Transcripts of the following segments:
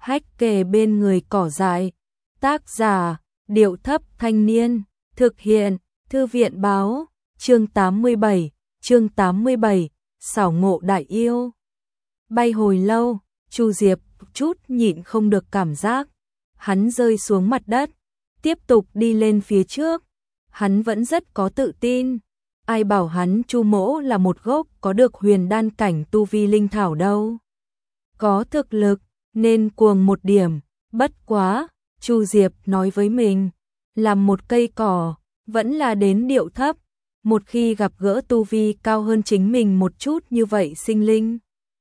hách kề bên người cỏ dại. Tác giả, Điệu Thấp Thanh Niên, thực hiện, Thư viện Báo, chương 87, xảo ngộ đại yêu. Bay hồi lâu, Chu Diệp chút nhịn không được cảm giác. Hắn rơi xuống mặt đất, tiếp tục đi lên phía trước. Hắn vẫn rất có tự tin. Ai bảo hắn Chu mỗ là một gốc có được huyền đan cảnh tu vi linh thảo đâu. Có thực lực, nên cuồng một điểm. Bất quá, Chu Diệp nói với mình, làm một cây cỏ, vẫn là đến điệu thấp. Một khi gặp gỡ tu vi cao hơn chính mình một chút như vậy sinh linh.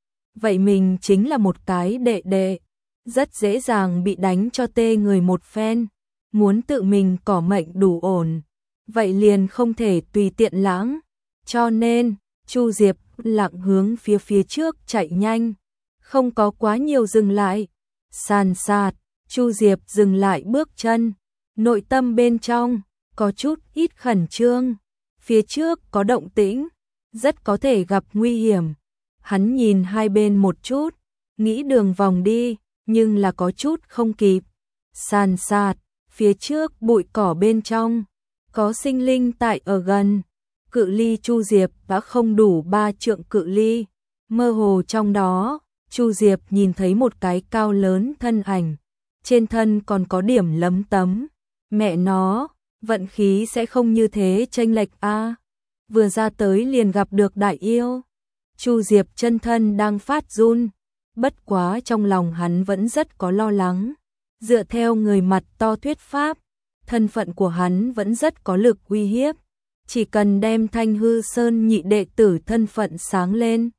Vậy mình chính là một cái đệ đệ, rất dễ dàng bị đánh cho tê người một phen. Muốn tự mình cỏ mệnh đủ ổn, vậy liền không thể tùy tiện lãng. Cho nên, Chu Diệp lặng hướng phía trước chạy nhanh, không có quá nhiều dừng lại. Sàn sạt, Chu Diệp dừng lại bước chân, nội tâm bên trong có chút ít khẩn trương. Phía trước có động tĩnh, rất có thể gặp nguy hiểm. Hắn nhìn hai bên một chút, nghĩ đường vòng đi, nhưng là có chút không kịp. Sàn sạt, phía trước bụi cỏ bên trong, có sinh linh tại ở gần. Cự ly Chu Diệp đã không đủ 3 trượng cự ly. Mơ hồ trong đó, Chu Diệp nhìn thấy một cái cao lớn thân ảnh. Trên thân còn có điểm lấm tấm. Mẹ nó, vận khí sẽ không như thế chênh lệch a. Vừa ra tới liền gặp được đại yêu. Chu Diệp chân thân đang phát run. Bất quá trong lòng hắn vẫn rất có lo lắng. Dựa theo người mặt to thuyết pháp, thân phận của hắn vẫn rất có lực uy hiếp. Chỉ cần đem Thanh Hư Sơn nhị đệ tử thân phận sáng lên,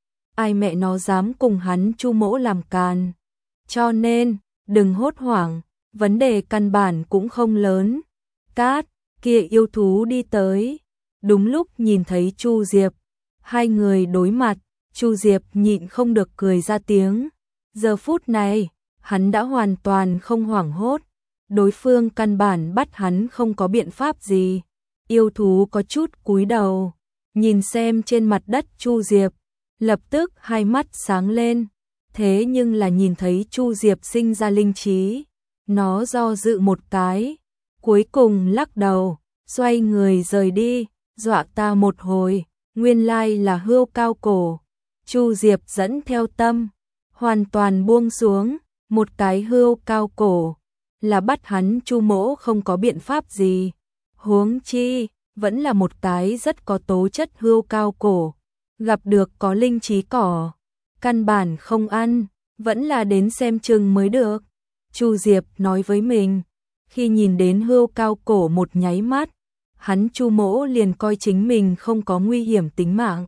ai mẹ nó dám cùng hắn Chu mỗ làm càn. Cho nên, đừng hốt hoảng, vấn đề căn bản cũng không lớn. Cát, kia yêu thú đi tới. Đúng lúc nhìn thấy Chu Diệp, hai người đối mặt, Chu Diệp nhịn không được cười ra tiếng. Giờ phút này, hắn đã hoàn toàn không hoảng hốt. Đối phương căn bản bắt hắn không có biện pháp gì. Yêu thú có chút cúi đầu, nhìn xem trên mặt đất Chu Diệp, lập tức hai mắt sáng lên. Thế nhưng là nhìn thấy Chu Diệp sinh ra linh trí, nó do dự một cái, cuối cùng lắc đầu, xoay người rời đi, dọa ta một hồi. Nguyên lai là hươu cao cổ. Chu Diệp dẫn theo tâm, hoàn toàn buông xuống. Một cái hươu cao cổ là bắt hắn Chu mỗ không có biện pháp gì. Huống chi, vẫn là một cái rất có tố chất hươu cao cổ. Gặp được có linh trí cỏ, căn bản không ăn, vẫn là đến xem chừng mới được. Chu Diệp nói với mình, khi nhìn đến hươu cao cổ một nháy mắt, hắn Chu mỗ liền coi chính mình không có nguy hiểm tính mạng.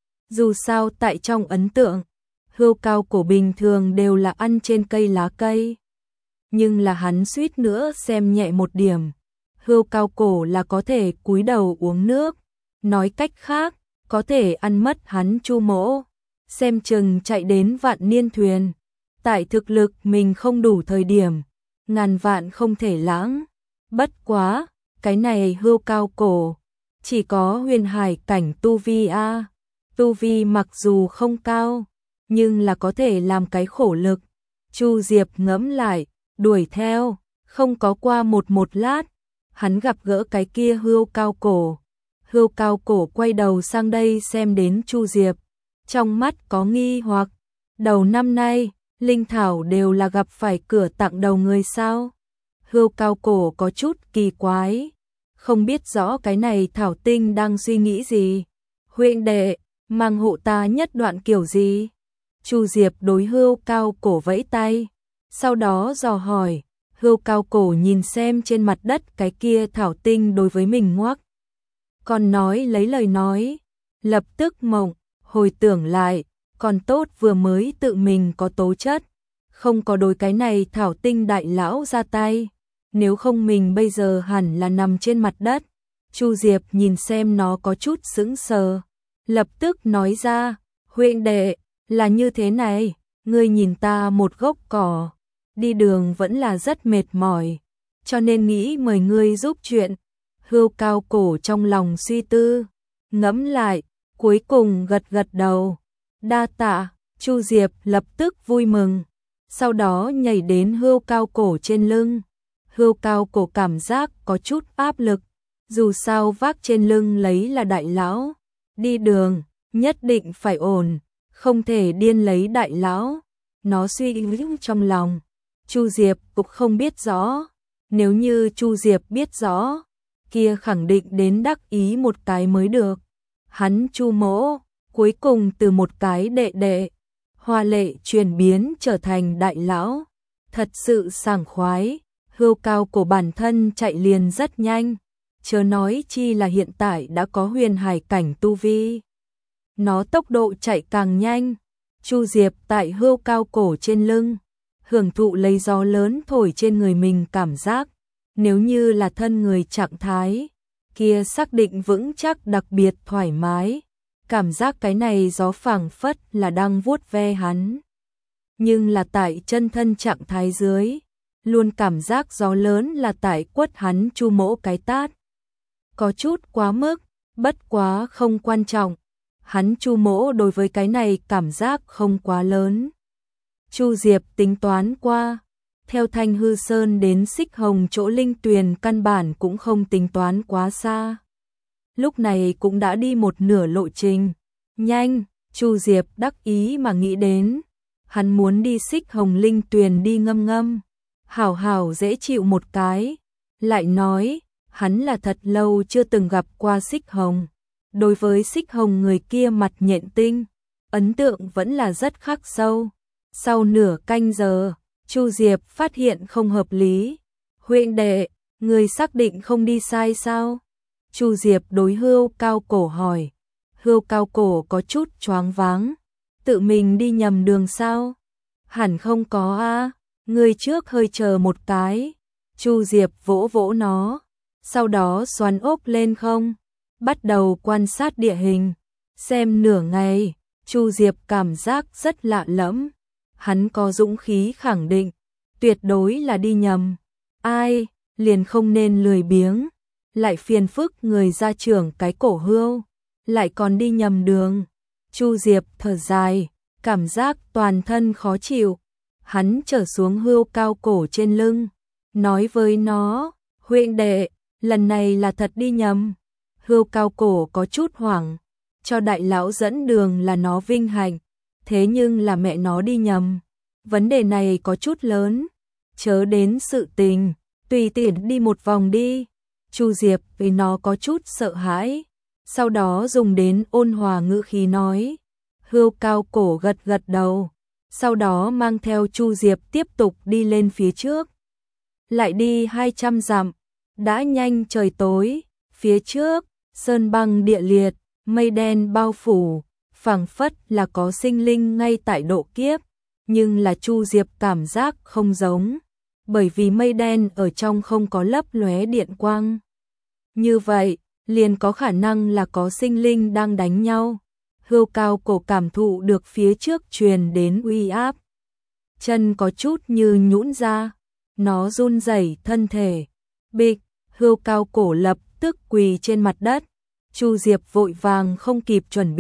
Dù sao tại trong ấn tượng, hươu cao cổ bình thường đều là ăn trên cây lá cây. Nhưng là hắn suýt nữa xem nhẹ một điểm. Hươu cao cổ là có thể cúi đầu uống nước. Nói cách khác, có thể ăn mất hắn Chu mỗ. Xem chừng chạy đến vạn niên thuyền. Tại thực lực mình không đủ thời điểm, ngàn vạn không thể lãng. Bất quá, cái này hươu cao cổ, chỉ có huyền hải cảnh tu vi a. Tu vi mặc dù không cao, nhưng là có thể làm cái khổ lực. Chu Diệp ngẫm lại, đuổi theo, không có qua một lát, hắn gặp gỡ cái kia hươu cao cổ. Hươu cao cổ quay đầu sang đây xem đến Chu Diệp, trong mắt có nghi hoặc. Đầu năm nay, linh thảo đều là gặp phải cửa tặng đầu người sao? Hươu cao cổ có chút kỳ quái, không biết rõ cái này thảo tinh đang suy nghĩ gì. Huynh đệ, mang hộ ta nhất đoạn kiểu gì? Chu Diệp đối hươu cao cổ vẫy tay, sau đó dò hỏi. Hươu cao cổ nhìn xem trên mặt đất cái kia thảo tinh đối với mình ngoắc. Còn nói lấy lời nói, lập tức mộng, hồi tưởng lại, còn tốt vừa mới tự mình có tố chất, không có đối cái này thảo tinh đại lão ra tay. Nếu không mình bây giờ hẳn là nằm trên mặt đất. Chu Diệp nhìn xem nó có chút sững sờ, lập tức nói ra, huynh đệ, là như thế này, ngươi nhìn ta một gốc cỏ, đi đường vẫn là rất mệt mỏi, cho nên nghĩ mời ngươi giúp chuyện. Hươu cao cổ trong lòng suy tư, ngẫm lại, cuối cùng gật gật đầu. Đa tạ. Chu Diệp lập tức vui mừng, sau đó nhảy đến Hươu Cao Cổ trên lưng. Hươu Cao Cổ cảm giác có chút áp lực, dù sao vác trên lưng lấy là đại lão, đi đường nhất định phải ổn, không thể điên lấy đại lão. Nó suy nghĩ trong lòng, Chu Diệp cũng không biết rõ, nếu như Chu Diệp biết rõ, kia khẳng định đến đắc ý một cái mới được. Hắn Chu Mỗ, cuối cùng từ một cái đệ đệ, hoa lệ chuyển biến trở thành đại lão, thật sự sảng khoái. Hươu Cao Cổ bản thân chạy liền rất nhanh, chớ nói chi là hiện tại đã có huyền hải cảnh tu vi. Nó tốc độ chạy càng nhanh. Chu Diệp tại Hươu Cao Cổ trên lưng, hưởng thụ lấy gió lớn thổi trên người mình cảm giác, nếu như là thân người trạng thái, kia xác định vững chắc đặc biệt thoải mái, cảm giác cái này gió phảng phất là đang vuốt ve hắn. Nhưng là tại chân thân trạng thái dưới, luôn cảm giác gió lớn là tại quất hắn Chu Mỗ cái tát. Có chút quá mức, bất quá không quan trọng. Hắn Chu Mỗ đối với cái này cảm giác không quá lớn. Chu Diệp tính toán qua, theo Thanh Hư Sơn đến Xích Hồng chỗ linh tuyền căn bản cũng không tính toán quá xa. Lúc này cũng đã đi một nửa lộ trình. Nhanh, Chu Diệp đắc ý mà nghĩ đến. Hắn muốn đi Xích Hồng linh tuyền đi ngâm ngâm, hảo hảo dễ chịu một cái. Lại nói, hắn là thật lâu chưa từng gặp qua Xích Hồng. Đối với Xích Hồng người kia mặt nhện tinh, ấn tượng vẫn là rất khắc sâu. Sau nửa canh giờ, Chu Diệp phát hiện không hợp lý. Huynh đệ, người xác định không đi sai sao? Chu Diệp đối Hươu Cao Cổ hỏi. Hươu Cao Cổ có chút choáng váng. Tự mình đi nhầm đường sao? Hẳn không có a, người trước hơi chờ một cái. Chu Diệp vỗ vỗ nó, sau đó xoắn ốp lên không, bắt đầu quan sát địa hình. Xem nửa ngày, Chu Diệp cảm giác rất lạ lẫm. Hắn có dũng khí khẳng định, tuyệt đối là đi nhầm. Ai, liền không nên lười biếng, lại phiền phức người gia trưởng cái cổ Hươu, lại còn đi nhầm đường. Chu Diệp thở dài, cảm giác toàn thân khó chịu. Hắn trở xuống Hươu Cao Cổ trên lưng, nói với nó, huynh đệ, lần này là thật đi nhầm. Hươu Cao Cổ có chút hoảng, cho đại lão dẫn đường là nó vinh hạnh, thế nhưng là mẹ nó đi nhầm. Vấn đề này có chút lớn, chớ đến sự tình, tùy tiện đi một vòng đi. Chu Diệp vì nó có chút sợ hãi, sau đó dùng đến ôn hòa ngữ khí nói. Hươu Cao Cổ gật gật đầu, sau đó mang theo Chu Diệp tiếp tục đi lên phía trước. Lại đi 200 dặm, đã nhanh trời tối, phía trước, sơn băng địa liệt, mây đen bao phủ, phảng phất là có sinh linh ngay tại độ kiếp, nhưng là Chu Diệp cảm giác không giống, bởi vì mây đen ở trong không có lấp lóe điện quang. Như vậy, liền có khả năng là có sinh linh đang đánh nhau. Hươu Cao Cổ cảm thụ được phía trước truyền đến uy áp, chân có chút như nhũn ra, nó run rẩy thân thể. Bịch, Hươu Cao Cổ lập tức quỳ trên mặt đất. Chu Diệp vội vàng không kịp chuẩn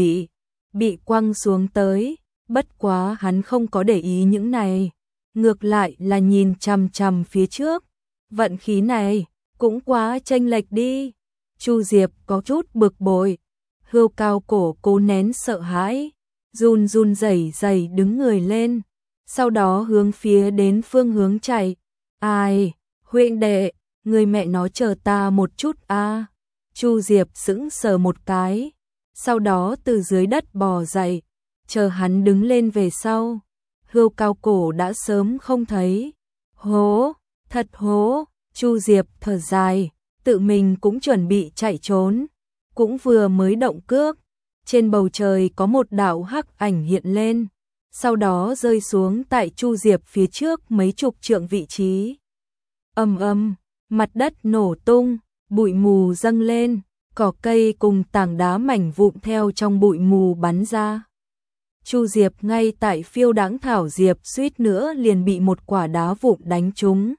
bị quăng xuống tới, bất quá hắn không có để ý những này, ngược lại là nhìn chằm chằm phía trước. Vận khí này cũng quá chênh lệch đi. Chu Diệp có chút bực bội. Hươu Cao Cổ cố nén sợ hãi, run run rẩy rẩy đứng người lên, sau đó hướng phía đến phương hướng chạy. Ai, huynh đệ, người mẹ nó chờ ta một chút a. Chu Diệp sững sờ một cái, sau đó từ dưới đất bò dậy, chờ hắn đứng lên về sau. Hươu Cao Cổ đã sớm không thấy. Hố, thật hố. Chu Diệp thở dài, tự mình cũng chuẩn bị chạy trốn, cũng vừa mới động cước, trên bầu trời có một đạo hắc ảnh hiện lên, sau đó rơi xuống tại Chu Diệp phía trước mấy chục trượng vị trí. Ầm ầm, mặt đất nổ tung, bụi mù dâng lên, cỏ cây cùng tảng đá mảnh vụn theo trong bụi mù bắn ra. Chu Diệp ngay tại phiêu đãng thảo diệp suýt nữa liền bị một quả đá vụn đánh trúng.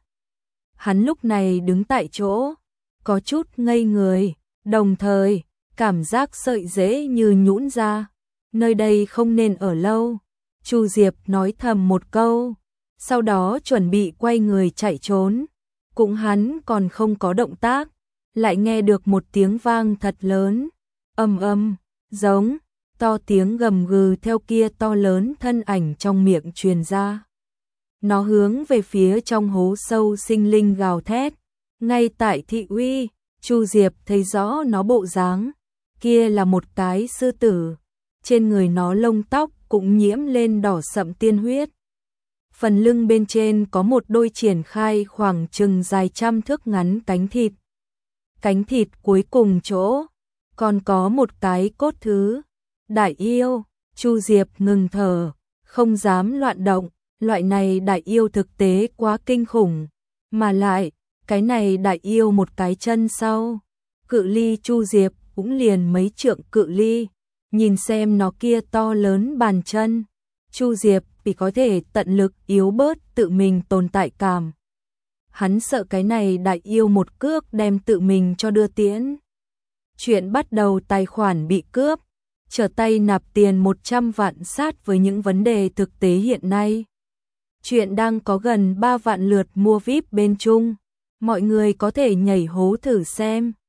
Hắn lúc này đứng tại chỗ, có chút ngây người, đồng thời cảm giác sợi rễ như nhũn ra. Nơi đây không nên ở lâu. Chu Diệp nói thầm một câu, sau đó chuẩn bị quay người chạy trốn. Cũng hắn còn không có động tác, lại nghe được một tiếng vang thật lớn, giống, to tiếng gầm gừ theo kia to lớn thân ảnh trong miệng truyền ra. Nó hướng về phía trong hố sâu sinh linh gào thét. Ngay tại thị uy, Chu Diệp thấy rõ nó bộ dáng, kia là một cái sư tử, trên người nó lông tóc cũng nhiễm lên đỏ sậm tiên huyết. Phần lưng bên trên có một đôi triển khai khoảng chừng dài trăm thước ngắn cánh thịt. Cánh thịt cuối cùng chỗ, còn có một cái cốt thứ. Đại yêu, Chu Diệp ngừng thở, không dám loạn động, loại này đại yêu thực tế quá kinh khủng, mà lại, cái này đại yêu một cái chân sau, cự ly Chu Diệp cũng liền mấy trượng cự ly, nhìn xem nó kia to lớn bàn chân, Chu Diệp vì có thể tận lực yếu bớt tự mình tồn tại cảm. Hắn sợ cái này đại yêu một cước đem tự mình cho đưa tiễn. Chuyện bắt đầu tài khoản bị cướp, trở tay nạp tiền 100 vạn sát với những vấn đề thực tế hiện nay. Chuyện đang có gần 3 vạn lượt mua VIP bên Trung, mọi người có thể nhảy hố thử xem.